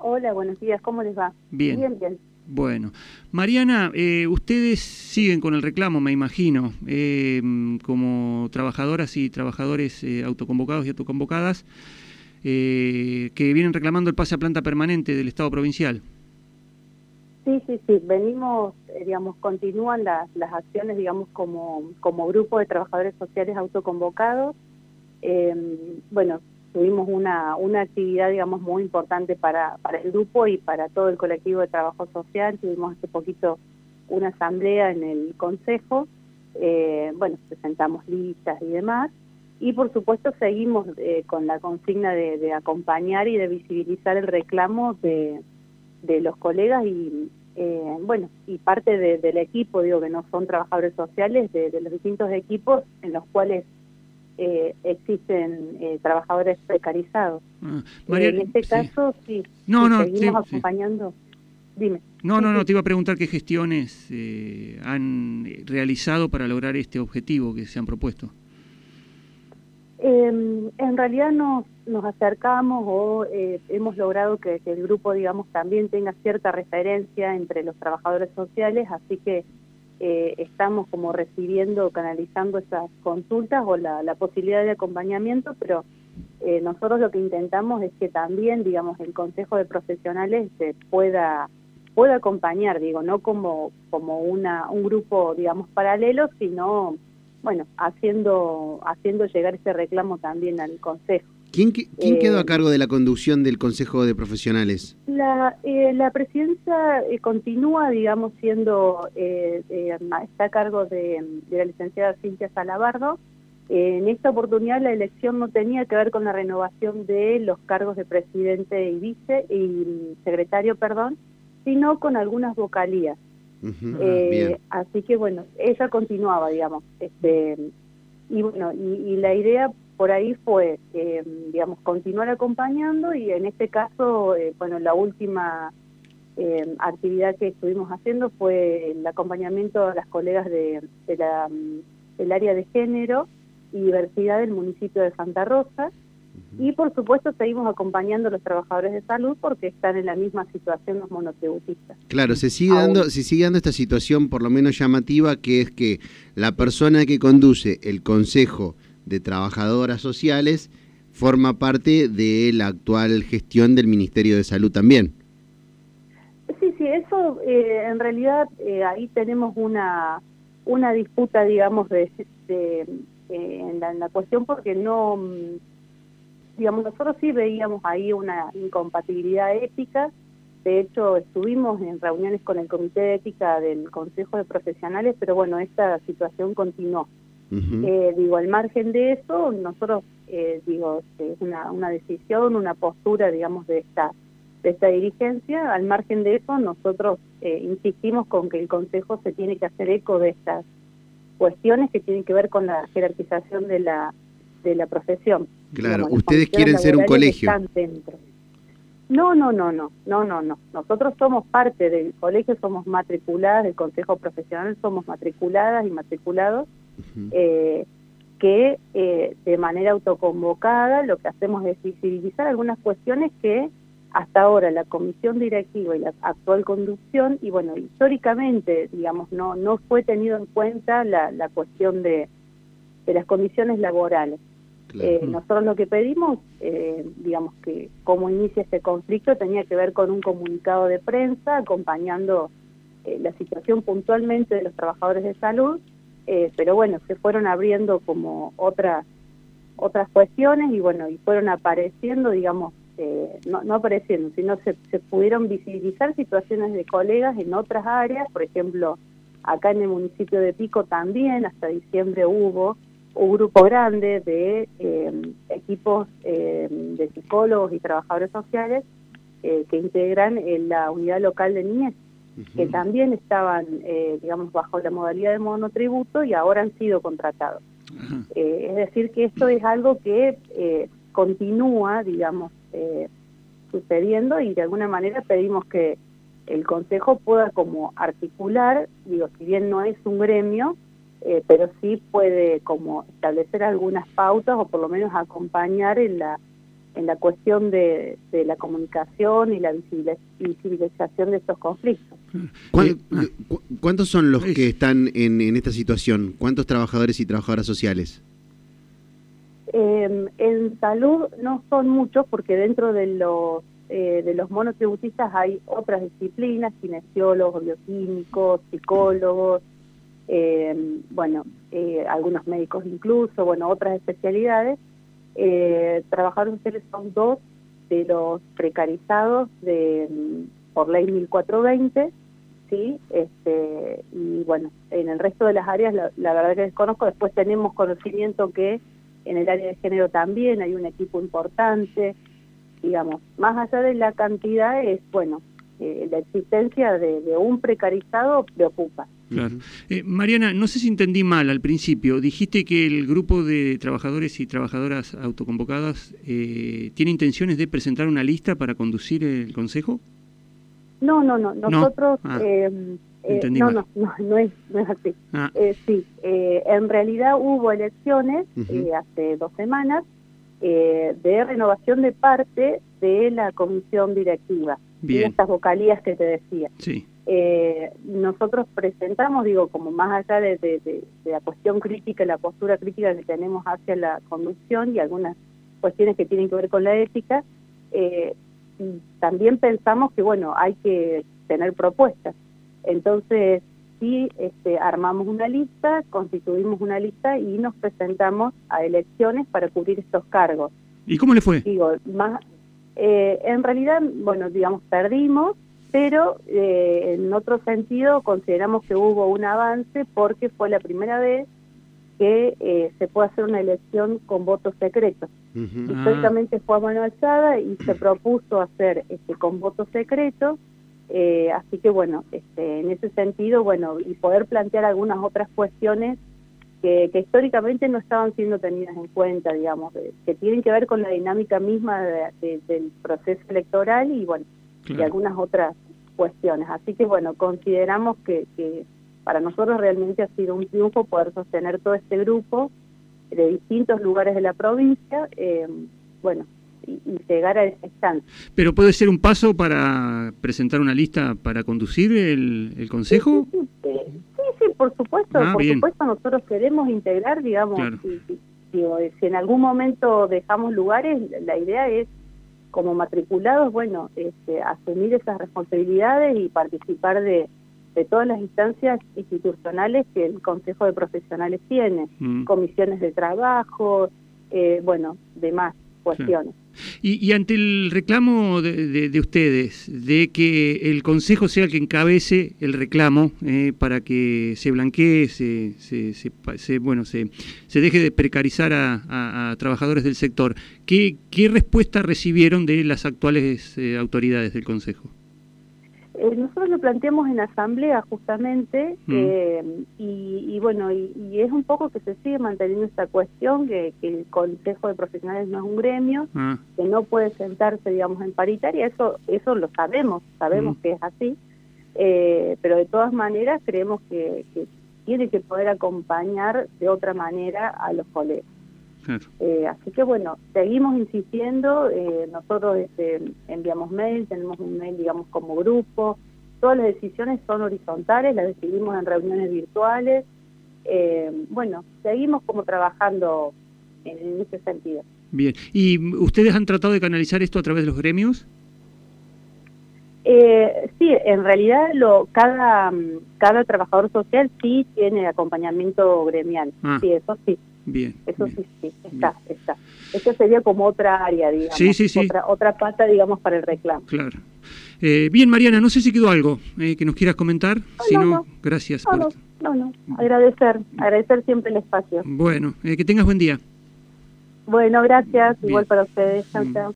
Hola, buenos días, ¿cómo les va? Bien. Bien, bien. Bueno, Mariana, ustedes siguen con el reclamo, me imagino, como trabajadoras y trabajadores autoconvocados y autoconvocadas, que vienen reclamando el pase a planta permanente del Estado provincial. Sí, venimos, digamos, continúan las acciones, digamos, como grupo de trabajadores sociales autoconvocados. Bueno, tuvimos una actividad, digamos, muy importante para el grupo y para todo el colectivo de trabajo social. Tuvimos hace poquito una asamblea en el Consejo, bueno, presentamos listas y demás, y por supuesto seguimos con la consigna de acompañar y de visibilizar el reclamo de los colegas y bueno, y parte del equipo, digo que no son trabajadores sociales, de los distintos equipos en los cuales existen trabajadores precarizados. En este caso, sí, seguimos acompañando. Dime. No, te iba a preguntar qué gestiones han realizado para lograr este objetivo que se han propuesto. En realidad nos acercamos o hemos logrado que el grupo, digamos, también tenga cierta referencia entre los trabajadores sociales, así que estamos como recibiendo, canalizando esas consultas o la posibilidad de acompañamiento, pero nosotros lo que intentamos es que también, digamos, el Consejo de Profesionales pueda acompañar, digo, no como un grupo, digamos, paralelo, sino, bueno, haciendo llegar ese reclamo también al Consejo. ¿Quién quedó a cargo de la conducción del Consejo de Profesionales? La presidencia continúa, digamos, siendo, está a cargo de la licenciada Cintia Salabardo. En esta oportunidad la elección no tenía que ver con la renovación de los cargos de presidente y secretario, sino con algunas vocalías. Así que bueno, ella continuaba, digamos, y bueno, y la idea por ahí fue, digamos, continuar acompañando, y en este caso, bueno, la última actividad que estuvimos haciendo fue el acompañamiento a las colegas del área de género y diversidad del municipio de Santa Rosa. Y por supuesto seguimos acompañando a los trabajadores de salud porque están en la misma situación los monotributistas. Claro, se sigue dando esta situación por lo menos llamativa, que es que la persona que conduce el Consejo de Trabajadoras Sociales forma parte de la actual gestión del Ministerio de Salud también. Sí, eso en realidad ahí tenemos una disputa, digamos, en la cuestión, porque no... digamos, nosotros sí veíamos ahí una incompatibilidad ética. De hecho, estuvimos en reuniones con el Comité de Ética del Consejo de Profesionales, pero bueno, esta situación continuó. Digo, al margen de eso, nosotros, digo, es una decisión, una postura, digamos, de esta dirigencia. Al margen de eso, nosotros insistimos con que el Consejo se tiene que hacer eco de estas cuestiones que tienen que ver con la jerarquización de la profesión. Claro, digamos, ustedes quieren ser un colegio. No. Nosotros somos parte del colegio, somos matriculadas del Consejo Profesional, somos matriculadas y matriculados, que de manera autoconvocada lo que hacemos es visibilizar algunas cuestiones que hasta ahora la comisión directiva y la actual conducción, y bueno, históricamente, digamos, no fue tenido en cuenta la cuestión de las condiciones laborales. Claro. Nosotros lo que pedimos, digamos, que como inicia este conflicto tenía que ver con un comunicado de prensa acompañando la situación puntualmente de los trabajadores de salud, pero bueno, se fueron abriendo como otras cuestiones, y bueno, y fueron apareciendo, digamos, no apareciendo, sino se pudieron visibilizar situaciones de colegas en otras áreas. Por ejemplo, acá en el municipio de Pico también, hasta diciembre hubo un grupo grande de equipos de psicólogos y trabajadores sociales que integran la unidad local de niñez, que también estaban, digamos, bajo la modalidad de monotributo y ahora han sido contratados. Es decir, que esto es algo que continúa, digamos, sucediendo, y de alguna manera pedimos que el Consejo pueda como articular, digo, si bien no es un gremio, pero sí puede como establecer algunas pautas o por lo menos acompañar en la cuestión de la comunicación y la visibilización de estos conflictos. ¿Cuántos son los que están en esta situación? ¿Cuántos trabajadores y trabajadoras sociales? En salud no son muchos, porque dentro de los monotributistas hay otras disciplinas, kinesiólogos, bioquímicos, psicólogos, algunos médicos incluso, otras especialidades. Trabajadores sociales son 2 de los precarizados por ley 1420, ¿sí? Y en el resto de las áreas la verdad que desconozco. Después tenemos conocimiento que en el área de género también hay un equipo importante, digamos, más allá de la cantidad es, la existencia de un precarizado preocupa. Claro. Mariana, no sé si entendí mal al principio. Dijiste que el grupo de trabajadores y trabajadoras autoconvocadas tiene intenciones de presentar una lista para conducir el Consejo. No. Nosotros... No es así. Sí, en realidad hubo elecciones hace 2 semanas de renovación de parte de la comisión directiva. Bien. Y estas vocalías que te decía. Sí. Nosotros presentamos, como más allá de la cuestión crítica, la postura crítica que tenemos hacia la conducción y algunas cuestiones que tienen que ver con la ética, también pensamos que, hay que tener propuestas. Entonces, sí, armamos una lista, constituimos una lista y nos presentamos a elecciones para cubrir estos cargos. ¿Y cómo le fue? En realidad, perdimos, pero en otro sentido consideramos que hubo un avance porque fue la primera vez que se puede hacer una elección con voto secreto. Históricamente fue a mano alzada y se propuso hacer con voto secreto. Así que en ese sentido, y poder plantear algunas otras cuestiones que históricamente no estaban siendo tenidas en cuenta, que tienen que ver con la dinámica misma del proceso electoral y claro, y algunas otras cuestiones. Así que consideramos que para nosotros realmente ha sido un triunfo poder sostener todo este grupo de distintos lugares de la provincia, y llegar a esa instancia. ¿Pero puede ser un paso para presentar una lista para conducir el Consejo? Sí, por supuesto. Por supuesto, nosotros queremos integrar, Claro. Si en algún momento dejamos lugares, la idea es, como matriculados, asumir esas responsabilidades y participar de todas las instancias institucionales que el Consejo de Profesionales tiene, comisiones de trabajo, demás cuestiones. Y ante el reclamo de ustedes, de que el Consejo sea el que encabece el reclamo para que se blanquee, se deje de precarizar a trabajadores del sector, ¿qué respuesta recibieron de las actuales autoridades del Consejo? Nosotros lo planteamos en asamblea justamente y es un poco que se sigue manteniendo esta cuestión que el Consejo de Profesionales no es un gremio, que no puede sentarse, en paritaria. Eso lo sabemos que es así, pero de todas maneras creemos que tiene que poder acompañar de otra manera a los colegas. Claro. Así que seguimos insistiendo. Nosotros enviamos mail, tenemos un mail como grupo, todas las decisiones son horizontales, las decidimos en reuniones virtuales. Seguimos como trabajando en ese sentido. Bien, ¿y ustedes han tratado de canalizar esto a través de los gremios? Sí, en realidad cada trabajador social sí tiene acompañamiento gremial. Sí, eso sí. Bien. Eso bien. Sí, está. Esto sería como otra área, Sí. Otra pata, para el reclamo. Claro. Bien, Mariana, no sé si quedó algo que nos quieras comentar. No. Gracias. No. Agradecer siempre el espacio. Bueno, que tengas buen día. Bueno, gracias. Bien. Igual para ustedes. Chao.